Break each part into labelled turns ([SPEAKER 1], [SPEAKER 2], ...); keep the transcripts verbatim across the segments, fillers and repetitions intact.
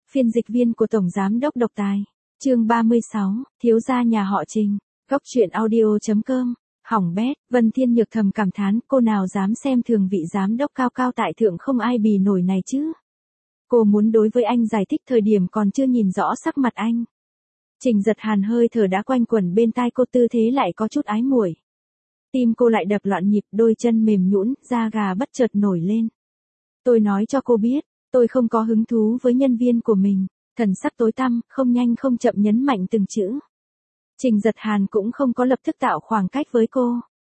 [SPEAKER 1] Phiên dịch viên của Tổng Giám đốc Độc Tài. Chương ba mươi sáu, thiếu gia nhà họ Trình. Góc truyện audio chấm com. Hỏng bét, Vân Thiên Nhược thầm cảm thán, cô nào dám xem thường vị giám đốc cao cao tại thượng không ai bì nổi này chứ. Cô muốn đối với anh giải thích thời điểm còn chưa nhìn rõ sắc mặt anh. Trình Giật Hàn hơi thở đã quanh quẩn bên tai cô, tư thế lại có chút ái muội. Tim cô lại đập loạn nhịp, đôi chân mềm nhũn, da gà bất chợt nổi lên. Tôi nói cho cô biết, tôi không có hứng thú với nhân viên của mình. Thần sắc tối tăm, không nhanh không chậm nhấn mạnh từng chữ. Trình Giật Hàn cũng không có lập tức tạo khoảng cách với cô.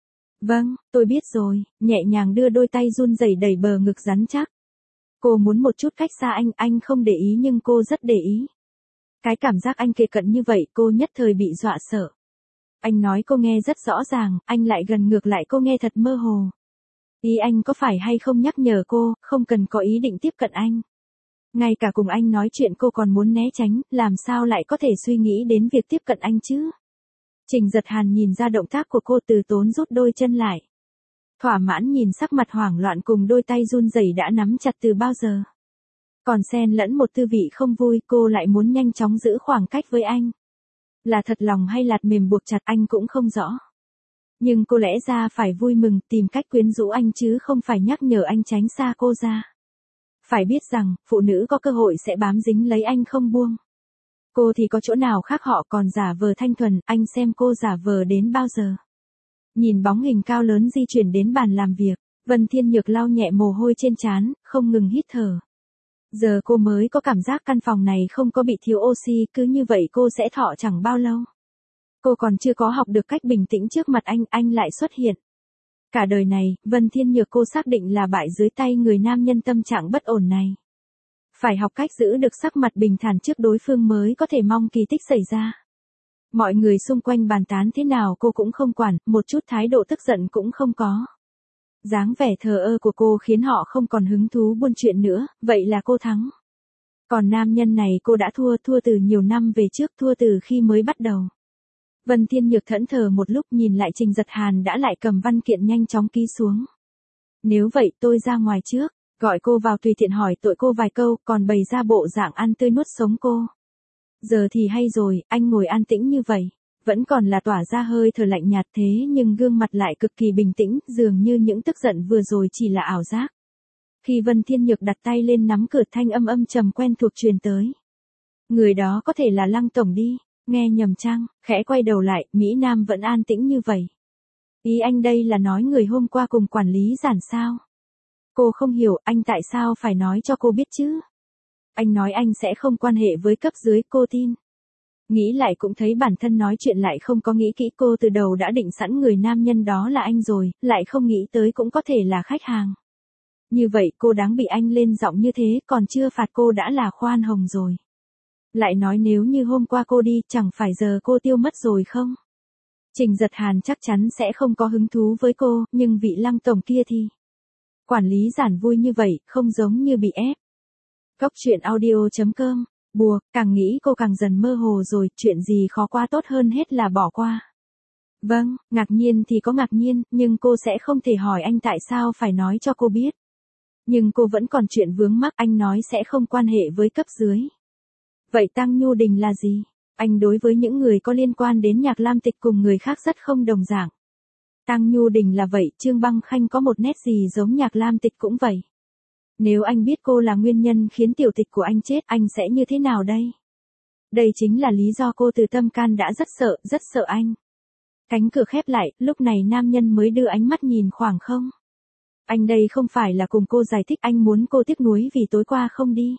[SPEAKER 1] Vâng, tôi biết rồi, nhẹ nhàng đưa đôi tay run rẩy đẩy bờ ngực rắn chắc. Cô muốn một chút cách xa anh, anh không để ý nhưng cô rất để ý. Cái cảm giác anh kề cận như vậy cô nhất thời bị dọa sợ. Anh nói cô nghe rất rõ ràng, anh lại gần ngược lại cô nghe thật mơ hồ. Ý anh có phải hay không nhắc nhở cô, không cần có ý định tiếp cận anh. Ngay cả cùng anh nói chuyện cô còn muốn né tránh, làm sao lại có thể suy nghĩ đến việc tiếp cận anh chứ? Trình Giật Hàn nhìn ra động tác của cô, từ tốn rút đôi chân lại. Thỏa mãn nhìn sắc mặt hoảng loạn cùng đôi tay run rẩy đã nắm chặt từ bao giờ. Còn xen lẫn một tư vị không vui, cô lại muốn nhanh chóng giữ khoảng cách với anh. Là thật lòng hay lạt mềm buộc chặt anh cũng không rõ. Nhưng cô lẽ ra phải vui mừng tìm cách quyến rũ anh chứ không phải nhắc nhở anh tránh xa cô ra. Phải biết rằng, phụ nữ có cơ hội sẽ bám dính lấy anh không buông. Cô thì có chỗ nào khác họ còn giả vờ thanh thuần, anh xem cô giả vờ đến bao giờ. Nhìn bóng hình cao lớn di chuyển đến bàn làm việc, Vân Thiên Nhược lau nhẹ mồ hôi trên trán, không ngừng hít thở. Giờ cô mới có cảm giác căn phòng này không có bị thiếu oxy, cứ như vậy cô sẽ thọ chẳng bao lâu. Cô còn chưa có học được cách bình tĩnh trước mặt anh, anh lại xuất hiện. Cả đời này, Vân Thiên Nhược cô xác định là bại dưới tay người nam nhân tâm trạng bất ổn này. Phải học cách giữ được sắc mặt bình thản trước đối phương mới có thể mong kỳ tích xảy ra. Mọi người xung quanh bàn tán thế nào cô cũng không quản, một chút thái độ tức giận cũng không có. Dáng vẻ thờ ơ của cô khiến họ không còn hứng thú buôn chuyện nữa, vậy là cô thắng. Còn nam nhân này cô đã thua, thua từ nhiều năm về trước, thua từ khi mới bắt đầu. Vân Thiên Nhược thẫn thờ một lúc nhìn lại Trình Giật Hàn đã lại cầm văn kiện nhanh chóng ký xuống. Nếu vậy tôi ra ngoài trước, gọi cô vào tùy tiện hỏi tội cô vài câu, còn bày ra bộ dạng ăn tươi nuốt sống cô. Giờ thì hay rồi, anh ngồi an tĩnh như vậy, vẫn còn là tỏa ra hơi thở lạnh nhạt thế nhưng gương mặt lại cực kỳ bình tĩnh, dường như những tức giận vừa rồi chỉ là ảo giác. Khi Vân Thiên Nhược đặt tay lên nắm cửa, thanh âm âm trầm quen thuộc truyền tới. Người đó có thể là Lăng tổng đi. Nghe nhầm chăng, khẽ quay đầu lại, Mỹ Nam vẫn an tĩnh như vậy. Ý anh đây là nói người hôm qua cùng quản lý Giản sao? Cô không hiểu, anh tại sao phải nói cho cô biết chứ? Anh nói anh sẽ không quan hệ với cấp dưới, cô tin. Nghĩ lại cũng thấy bản thân nói chuyện lại không có nghĩ kỹ, cô từ đầu đã định sẵn người nam nhân đó là anh rồi, lại không nghĩ tới cũng có thể là khách hàng. Như vậy cô đáng bị anh lên giọng như thế, còn chưa phạt cô đã là khoan hồng rồi. Lại nói nếu như hôm qua cô đi, chẳng phải giờ cô tiêu mất rồi không? Trình Giật Hàn chắc chắn sẽ không có hứng thú với cô, nhưng vị Lăng tổng kia thì... Quản lý Giản vui như vậy, không giống như bị ép. Góc truyện audio chấm com. Bùa, càng nghĩ cô càng dần mơ hồ rồi, chuyện gì khó qua tốt hơn hết là bỏ qua. Vâng, ngạc nhiên thì có ngạc nhiên, nhưng cô sẽ không thể hỏi anh tại sao phải nói cho cô biết. Nhưng cô vẫn còn chuyện vướng mắc, anh nói sẽ không quan hệ với cấp dưới. Vậy Tăng Nhu Đình là gì? Anh đối với những người có liên quan đến Nhạc Lam Tịch cùng người khác rất không đồng dạng. Tăng Nhu Đình là vậy, Trương Băng Khanh có một nét gì giống Nhạc Lam Tịch cũng vậy. Nếu anh biết cô là nguyên nhân khiến tiểu tịch của anh chết, anh sẽ như thế nào đây? Đây chính là lý do cô từ tâm can đã rất sợ, rất sợ anh. Cánh cửa khép lại, lúc này nam nhân mới đưa ánh mắt nhìn khoảng không. Anh đây không phải là cùng cô giải thích, anh muốn cô tiếc nuối vì tối qua không đi.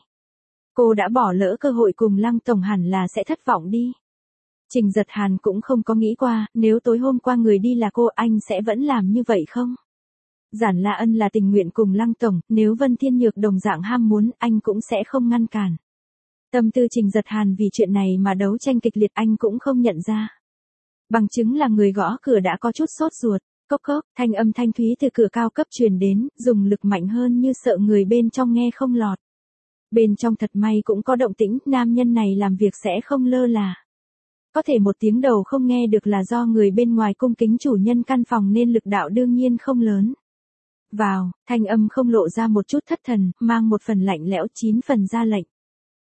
[SPEAKER 1] Cô đã bỏ lỡ cơ hội cùng Lăng tổng hẳn là sẽ thất vọng đi. Trình Giật Hàn cũng không có nghĩ qua, nếu tối hôm qua người đi là cô, anh sẽ vẫn làm như vậy không? Giản La Ân là tình nguyện cùng Lăng tổng, nếu Vân Thiên Nhược đồng dạng ham muốn, anh cũng sẽ không ngăn cản. Tâm tư Trình Giật Hàn vì chuyện này mà đấu tranh kịch liệt anh cũng không nhận ra. Bằng chứng là người gõ cửa đã có chút sốt ruột, cốc cốc, thanh âm thanh thúy từ cửa cao cấp truyền đến, dùng lực mạnh hơn như sợ người bên trong nghe không lọt. Bên trong thật may cũng có động tĩnh, nam nhân này làm việc sẽ không lơ là. Có thể một tiếng đầu không nghe được là do người bên ngoài cung kính chủ nhân căn phòng nên lực đạo đương nhiên không lớn. Vào, thanh âm không lộ ra một chút thất thần, mang một phần lạnh lẽo chín phần ra lệnh.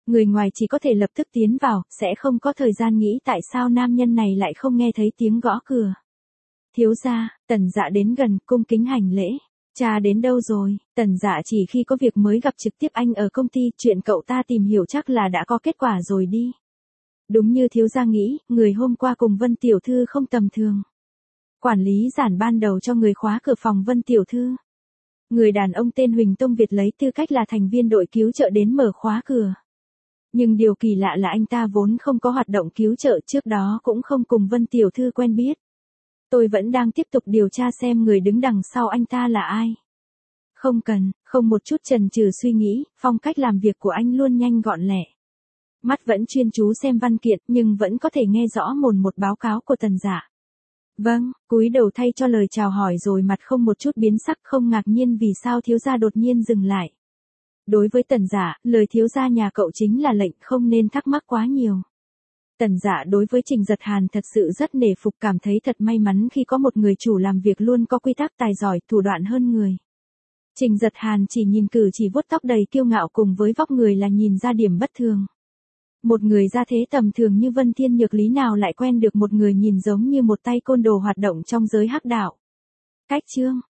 [SPEAKER 1] Người ngoài chỉ có thể lập tức tiến vào, sẽ không có thời gian nghĩ tại sao nam nhân này lại không nghe thấy tiếng gõ cửa. Thiếu gia, Tần Dạ đến gần, cung kính hành lễ. Cha đến đâu rồi? Tần Dạ chỉ khi có việc mới gặp trực tiếp anh ở công ty, chuyện cậu ta tìm hiểu chắc là đã có kết quả rồi đi. Đúng như thiếu gia nghĩ, người hôm qua cùng Vân Tiểu Thư không tầm thường. Quản lý giản ban đầu cho người khóa cửa phòng Vân Tiểu Thư. Người đàn ông tên Huỳnh Tông Việt lấy tư cách là thành viên đội cứu trợ đến mở khóa cửa. Nhưng điều kỳ lạ là anh ta vốn không có hoạt động cứu trợ, trước đó cũng không cùng Vân Tiểu Thư quen biết. Tôi vẫn đang tiếp tục điều tra xem người đứng đằng sau anh ta là ai. Không cần, không một chút chần chừ suy nghĩ, phong cách làm việc của anh luôn nhanh gọn lẹ. Mắt vẫn chuyên chú xem văn kiện nhưng vẫn có thể nghe rõ mồn một báo cáo của Tần Dạ. Vâng, cúi đầu thay cho lời chào hỏi rồi mặt không một chút biến sắc, không ngạc nhiên vì sao thiếu gia đột nhiên dừng lại. Đối với Tần Dạ, lời thiếu gia nhà cậu chính là lệnh, không nên thắc mắc quá nhiều. Tần Dạ đối với Trình Giật Hàn thật sự rất nể phục, cảm thấy thật may mắn khi có một người chủ làm việc luôn có quy tắc, tài giỏi, thủ đoạn hơn người. Trình Giật Hàn chỉ nhìn cử chỉ vuốt tóc đầy kiêu ngạo cùng với vóc người là nhìn ra điểm bất thường. Một người ra thế tầm thường như Vân Thiên Nhược lý nào lại quen được một người nhìn giống như một tay côn đồ hoạt động trong giới hắc đạo. Cách chương,